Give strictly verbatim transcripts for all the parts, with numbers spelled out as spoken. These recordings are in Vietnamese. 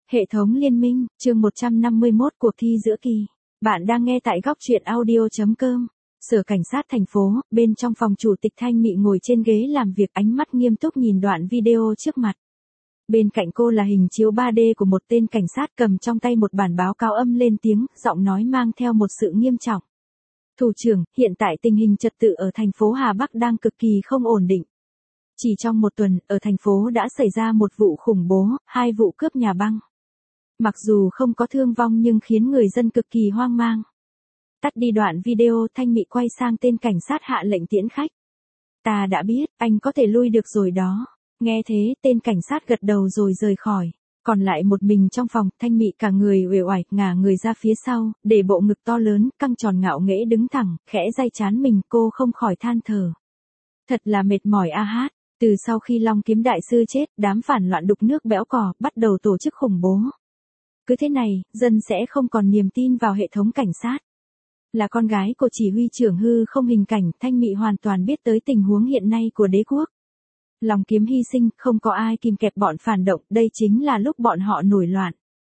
Hệ thống liên minh, chương một trăm năm mươi mốt cuộc thi giữa kỳ. Bạn đang nghe tại góc truyện audio chấm com. Sở cảnh sát thành phố, bên trong phòng chủ tịch Thanh Mị ngồi trên ghế làm việc, ánh mắt nghiêm túc nhìn đoạn video trước mặt. Bên cạnh cô là hình chiếu ba D của một tên cảnh sát cầm trong tay một bản báo cáo âm lên tiếng, giọng nói mang theo một sự nghiêm trọng. Thủ trưởng, hiện tại tình hình trật tự ở thành phố Hà Bắc đang cực kỳ không ổn định. Chỉ trong một tuần, ở thành phố đã xảy ra một vụ khủng bố, hai vụ cướp nhà băng. Mặc dù không có thương vong nhưng khiến người dân cực kỳ hoang mang. Tắt đi đoạn video, Thanh Mị quay sang tên cảnh sát hạ lệnh tiễn khách. Ta đã biết, anh có thể lui được rồi đó. Nghe thế, tên cảnh sát gật đầu rồi rời khỏi. Còn lại một mình trong phòng, Thanh Mị cả người uể oải, ngả người ra phía sau, để bộ ngực to lớn, căng tròn ngạo nghễ đứng thẳng, khẽ day trán mình, cô không khỏi than thở. Thật là mệt mỏi a hát. Từ sau khi Long Kiếm Đại Sư chết, đám phản loạn đục nước béo cò, bắt đầu tổ chức khủng bố. Cứ thế này, dân sẽ không còn niềm tin vào hệ thống cảnh sát. Là con gái của chỉ huy trưởng hư không hình cảnh, Thanh Mị hoàn toàn biết tới tình huống hiện nay của đế quốc. Long Kiếm hy sinh, không có ai kìm kẹp bọn phản động, đây chính là lúc bọn họ nổi loạn.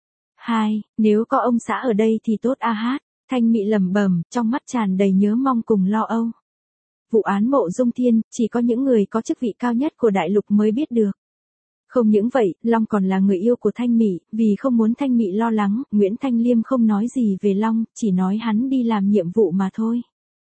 Hai, nếu có ông xã ở đây thì tốt a hát, Thanh Mị lẩm bẩm, trong mắt tràn đầy nhớ mong cùng lo âu. Vụ án Mộ Dung Thiên, chỉ có những người có chức vị cao nhất của đại lục mới biết được. Không những vậy, Long còn là người yêu của Thanh Mị, vì không muốn Thanh Mị lo lắng, Nguyễn Thanh Liêm không nói gì về Long, chỉ nói hắn đi làm nhiệm vụ mà thôi.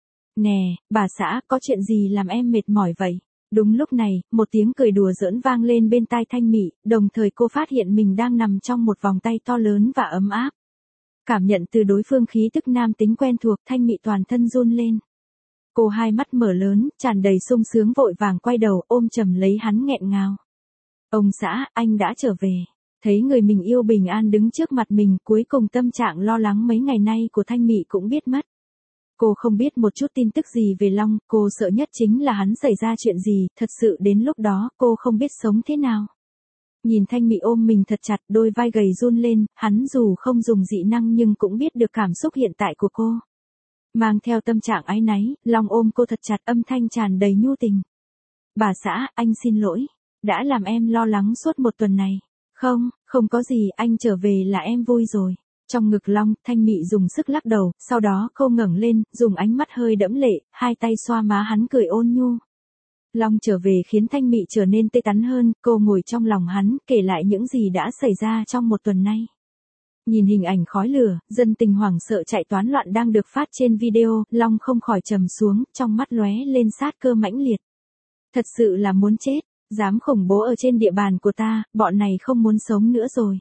Nè, bà xã, có chuyện gì làm em mệt mỏi vậy? Đúng lúc này, một tiếng cười đùa giỡn vang lên bên tai Thanh Mị, đồng thời cô phát hiện mình đang nằm trong một vòng tay to lớn và ấm áp. Cảm nhận từ đối phương khí tức nam tính quen thuộc, Thanh Mị toàn thân run lên. Cô hai mắt mở lớn, tràn đầy sung sướng vội vàng quay đầu ôm chầm lấy hắn nghẹn ngào. Ông xã, anh đã trở về. Thấy người mình yêu bình an đứng trước mặt mình, cuối cùng tâm trạng lo lắng mấy ngày nay của Thanh Mị cũng biết mất. Cô không biết một chút tin tức gì về Long, cô sợ nhất chính là hắn xảy ra chuyện gì, thật sự đến lúc đó cô không biết sống thế nào. Nhìn Thanh Mị ôm mình thật chặt, đôi vai gầy run lên, hắn dù không dùng dị năng nhưng cũng biết được cảm xúc hiện tại của cô. Mang theo tâm trạng áy náy, Long ôm cô thật chặt, âm thanh tràn đầy nhu tình. Bà xã, anh xin lỗi. Đã làm em lo lắng suốt một tuần này. Không, không có gì, anh trở về là em vui rồi. Trong ngực Long, Thanh Mị dùng sức lắc đầu, sau đó cô ngẩng lên, dùng ánh mắt hơi đẫm lệ, hai tay xoa má hắn cười ôn nhu. Long trở về khiến Thanh Mị trở nên tê tắn hơn, cô ngồi trong lòng hắn, kể lại những gì đã xảy ra trong một tuần nay. Nhìn hình ảnh khói lửa, dân tình hoảng sợ chạy toán loạn đang được phát trên video, Long không khỏi trầm xuống, trong mắt lóe lên sát cơ mãnh liệt. Thật sự là muốn chết, dám khủng bố ở trên địa bàn của ta, bọn này không muốn sống nữa rồi.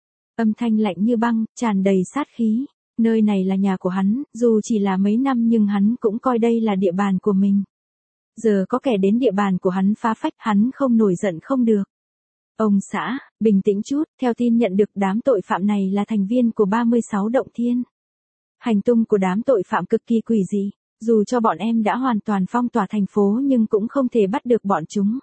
Âm thanh lạnh như băng, tràn đầy sát khí. Nơi này là nhà của hắn, dù chỉ là mấy năm nhưng hắn cũng coi đây là địa bàn của mình. Giờ có kẻ đến địa bàn của hắn phá phách, hắn không nổi giận không được. Ông xã, bình tĩnh chút, theo tin nhận được đám tội phạm này là thành viên của ba mươi sáu động thiên. Hành tung của đám tội phạm cực kỳ quỷ dị, dù cho bọn em đã hoàn toàn phong tỏa thành phố nhưng cũng không thể bắt được bọn chúng.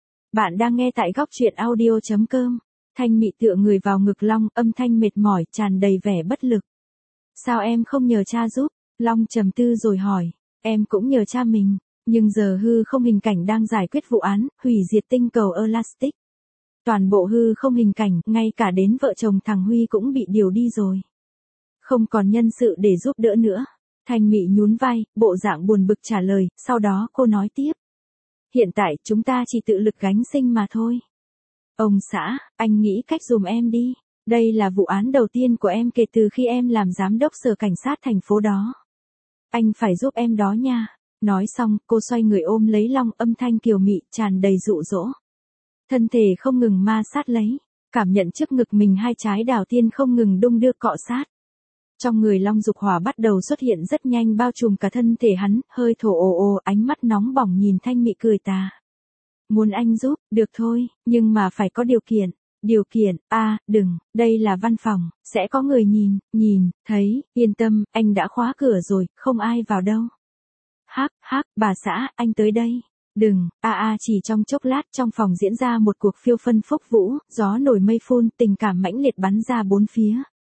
Bạn đang nghe tại góc truyện audio chấm com. Thanh Mị tựa người vào ngực Long, âm thanh mệt mỏi, tràn đầy vẻ bất lực. Sao em không nhờ cha giúp? Long trầm tư rồi hỏi. Em cũng nhờ cha mình, nhưng giờ hư không hình cảnh đang giải quyết vụ án, hủy diệt tinh cầu Elastic. Toàn bộ hư không hình cảnh, ngay cả đến vợ chồng thằng Huy cũng bị điều đi rồi. Không còn nhân sự để giúp đỡ nữa. Thanh Mị nhún vai, bộ dạng buồn bực trả lời, sau đó cô nói tiếp. Hiện tại chúng ta chỉ tự lực gánh sinh mà thôi. Ông xã, anh nghĩ cách giùm em đi. Đây là vụ án đầu tiên của em kể từ khi em làm giám đốc sở cảnh sát thành phố đó. Anh phải giúp em đó nha. Nói xong, cô xoay người ôm lấy Long, âm thanh kiều mị, tràn đầy dụ dỗ. Thân thể không ngừng ma sát lấy. Cảm nhận trước ngực mình hai trái đào tiên không ngừng đung đưa cọ sát. Trong người Long dục hỏa bắt đầu xuất hiện rất nhanh bao trùm cả thân thể hắn, hơi thổ ồ ồ, ánh mắt nóng bỏng nhìn Thanh Mị cười tà. Muốn anh giúp, được thôi, nhưng mà phải có điều kiện. Điều kiện, a à, đừng, đây là văn phòng, sẽ có người nhìn, nhìn, thấy, yên tâm, anh đã khóa cửa rồi, không ai vào đâu. Hắc, hắc, bà xã, anh tới đây. Đừng, a à, a à, chỉ trong chốc lát trong phòng diễn ra một cuộc phiêu phân phúc vũ, gió nổi mây phun, tình cảm mãnh liệt bắn ra bốn phía.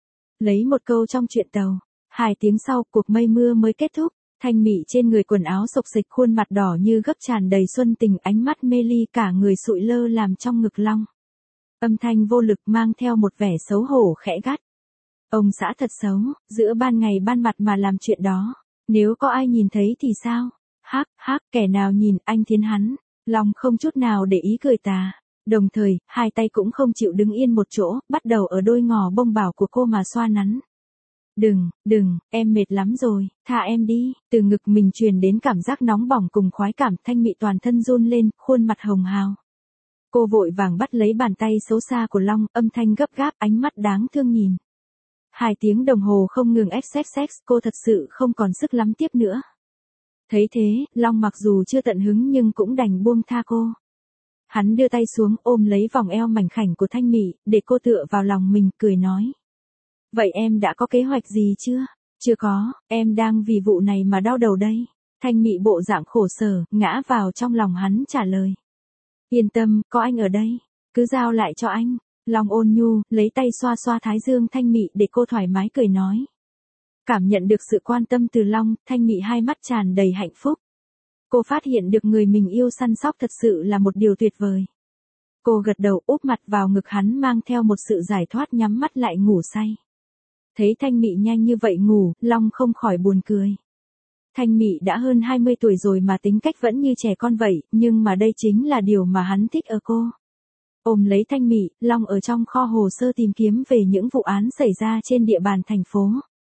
Lấy một câu trong truyện tàu, hai tiếng sau cuộc mây mưa mới kết thúc. Thanh Mị trên người quần áo xộc xịch, khuôn mặt đỏ như gấc, tràn đầy xuân tình, ánh mắt mê ly, cả người sụi lơ làm trong ngực Long. Âm thanh vô lực mang theo một vẻ xấu hổ khẽ gắt. Ông xã thật xấu, giữa ban ngày ban mặt mà làm chuyện đó. Nếu có ai nhìn thấy thì sao? Hắc, hắc, kẻ nào nhìn anh thiến hắn. Long không chút nào để ý cười tà. Đồng thời, hai tay cũng không chịu đứng yên một chỗ, bắt đầu ở đôi ngò bông bảo của cô mà xoa nắn. Đừng, đừng, em mệt lắm rồi, tha em đi. Từ ngực mình truyền đến cảm giác nóng bỏng cùng khoái cảm, Thanh Mị toàn thân run lên, khuôn mặt hồng hào. Cô vội vàng bắt lấy bàn tay xấu xa của Long, âm thanh gấp gáp, ánh mắt đáng thương nhìn. Hai tiếng đồng hồ không ngừng ép sex sex, cô thật sự không còn sức lắm tiếp nữa. Thấy thế, Long mặc dù chưa tận hứng nhưng cũng đành buông tha cô. Hắn đưa tay xuống ôm lấy vòng eo mảnh khảnh của Thanh Mị, để cô tựa vào lòng mình, cười nói. Vậy em đã có kế hoạch gì chưa? Chưa có, em đang vì vụ này mà đau đầu đây. Thanh Mị bộ dạng khổ sở, ngã vào trong lòng hắn trả lời. Yên tâm, có anh ở đây. Cứ giao lại cho anh. Long ôn nhu, lấy tay xoa xoa thái dương Thanh Mị để cô thoải mái cười nói. Cảm nhận được sự quan tâm từ Long, Thanh Mị hai mắt tràn đầy hạnh phúc. Cô phát hiện được người mình yêu săn sóc thật sự là một điều tuyệt vời. Cô gật đầu úp mặt vào ngực hắn mang theo một sự giải thoát, nhắm mắt lại ngủ say. Thấy Thanh Mị nhanh như vậy ngủ, Long không khỏi buồn cười. Thanh Mị đã hơn hai mươi tuổi rồi mà tính cách vẫn như trẻ con vậy, nhưng mà đây chính là điều mà hắn thích ở cô. Ôm lấy Thanh Mị, Long ở trong kho hồ sơ tìm kiếm về những vụ án xảy ra trên địa bàn thành phố.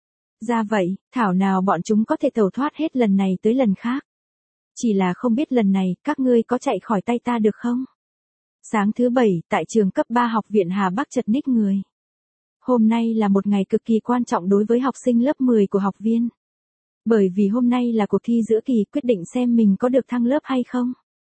Ra vậy, thảo nào bọn chúng có thể tẩu thoát hết lần này tới lần khác. Chỉ là không biết lần này, các ngươi có chạy khỏi tay ta được không? Sáng thứ bảy, tại trường cấp ba học viện Hà Bắc chật ních người. Hôm nay là một ngày cực kỳ quan trọng đối với học sinh lớp mười của học viên. Bởi vì hôm nay là cuộc thi giữa kỳ, quyết định xem mình có được thăng lớp hay không.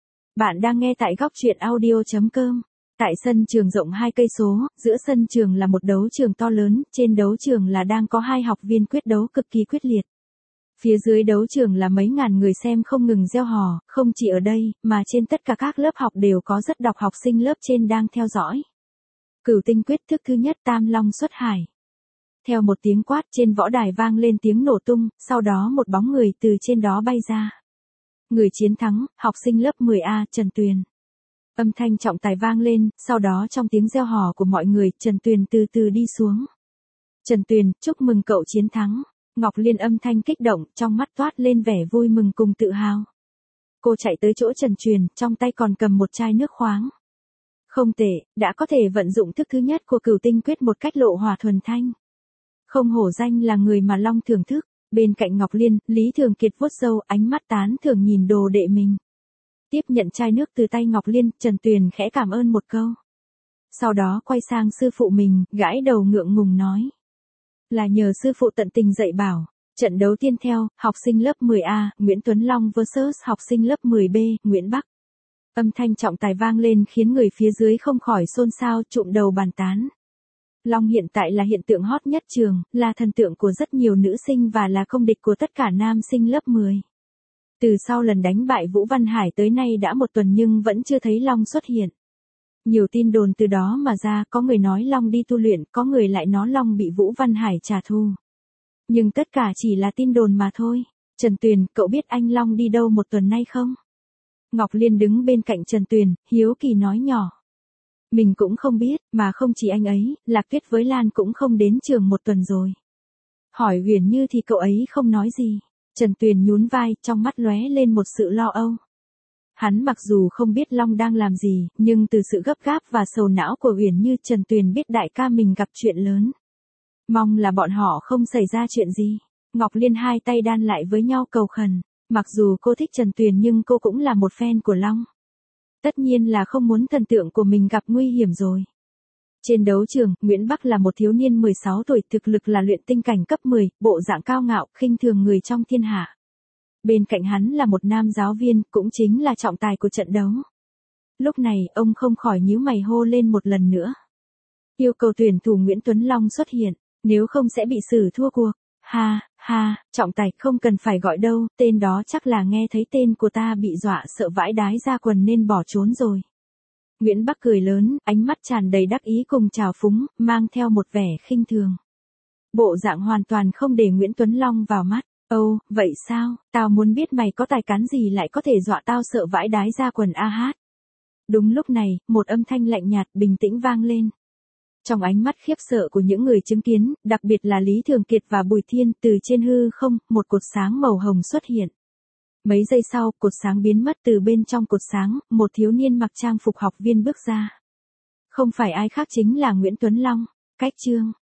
Bạn đang nghe tại góc truyện audio chấm com. Tại sân trường rộng hai cây số, giữa sân trường là một đấu trường to lớn, trên đấu trường là đang có hai học viên quyết đấu cực kỳ quyết liệt. Phía dưới đấu trường là mấy ngàn người xem không ngừng reo hò, không chỉ ở đây, mà trên tất cả các lớp học đều có rất đọc học sinh lớp trên đang theo dõi. Cửu tinh quyết thức thứ nhất, Tam Long xuất hải. Theo một tiếng quát trên võ đài vang lên tiếng nổ tung, sau đó một bóng người từ trên đó bay ra. Người chiến thắng, học sinh lớp mười A, Trần Tuyền. Âm thanh trọng tài vang lên, sau đó trong tiếng reo hò của mọi người, Trần Tuyền từ từ đi xuống. Trần Tuyền, chúc mừng cậu chiến thắng. Ngọc Liên âm thanh kích động, trong mắt toát lên vẻ vui mừng cùng tự hào. Cô chạy tới chỗ Trần Tuyền, trong tay còn cầm một chai nước khoáng. Không tệ, đã có thể vận dụng thức thứ nhất của cửu tinh quyết một cách lộ hòa thuần thanh. Không hổ danh là người mà Long thưởng thức. Bên cạnh Ngọc Liên, Lý Thường Kiệt vuốt râu, ánh mắt tán thưởng nhìn đồ đệ mình. Tiếp nhận chai nước từ tay Ngọc Liên, Trần Tuyền khẽ cảm ơn một câu. Sau đó quay sang sư phụ mình, gãi đầu ngượng ngùng nói. Là nhờ sư phụ tận tình dạy bảo. Trận đấu tiên theo, học sinh lớp mười A, Nguyễn Tuấn Long versus học sinh lớp mười B, Nguyễn Bắc. Âm thanh trọng tài vang lên khiến người phía dưới không khỏi xôn xao, trụm đầu bàn tán. Long hiện tại là hiện tượng hot nhất trường, là thần tượng của rất nhiều nữ sinh và là công địch của tất cả nam sinh lớp mười. Từ sau lần đánh bại Vũ Văn Hải tới nay đã một tuần nhưng vẫn chưa thấy Long xuất hiện. Nhiều tin đồn từ đó mà ra, có người nói Long đi tu luyện, có người lại nói Long bị Vũ Văn Hải trả thù. Nhưng tất cả chỉ là tin đồn mà thôi. Trần Tuyền, cậu biết anh Long đi đâu một tuần nay không? Ngọc Liên đứng bên cạnh Trần Tuyền, hiếu kỳ nói nhỏ. Mình cũng không biết, mà không chỉ anh ấy, Lạc Tuyết với Lan cũng không đến trường một tuần rồi. Hỏi Huyền Như thì cậu ấy không nói gì. Trần Tuyền nhún vai, trong mắt lóe lên một sự lo âu. Hắn mặc dù không biết Long đang làm gì, nhưng từ sự gấp gáp và sầu não của Huyền Như, Trần Tuyền biết đại ca mình gặp chuyện lớn. Mong là bọn họ không xảy ra chuyện gì. Ngọc Liên hai tay đan lại với nhau cầu khẩn. Mặc dù cô thích Trần Tuyền nhưng cô cũng là một fan của Long. Tất nhiên là không muốn thần tượng của mình gặp nguy hiểm rồi. Trên đấu trường, Nguyễn Bắc là một thiếu niên mười sáu tuổi, thực lực là luyện tinh cảnh cấp mười, bộ dạng cao ngạo, khinh thường người trong thiên hạ. Bên cạnh hắn là một nam giáo viên, cũng chính là trọng tài của trận đấu. Lúc này, ông không khỏi nhíu mày hô lên một lần nữa. Yêu cầu tuyển thủ Nguyễn Tuấn Long xuất hiện, nếu không sẽ bị xử thua cuộc. Ha, ha, trọng tài không cần phải gọi đâu, tên đó chắc là nghe thấy tên của ta bị dọa sợ vãi đái ra quần nên bỏ trốn rồi. Nguyễn Bắc cười lớn, ánh mắt tràn đầy đắc ý cùng trào phúng, mang theo một vẻ khinh thường. Bộ dạng hoàn toàn không để Nguyễn Tuấn Long vào mắt. Âu, oh, vậy sao, tao muốn biết mày có tài cán gì lại có thể dọa tao sợ vãi đái ra quần a hát. Đúng lúc này, một âm thanh lạnh nhạt bình tĩnh vang lên. Trong ánh mắt khiếp sợ của những người chứng kiến, đặc biệt là Lý Thường Kiệt và Bùi Thiên, từ trên hư không, một cột sáng màu hồng xuất hiện. Mấy giây sau, cột sáng biến mất, từ bên trong cột sáng, một thiếu niên mặc trang phục học viên bước ra. Không phải ai khác chính là Nguyễn Tuấn Long. Cách chương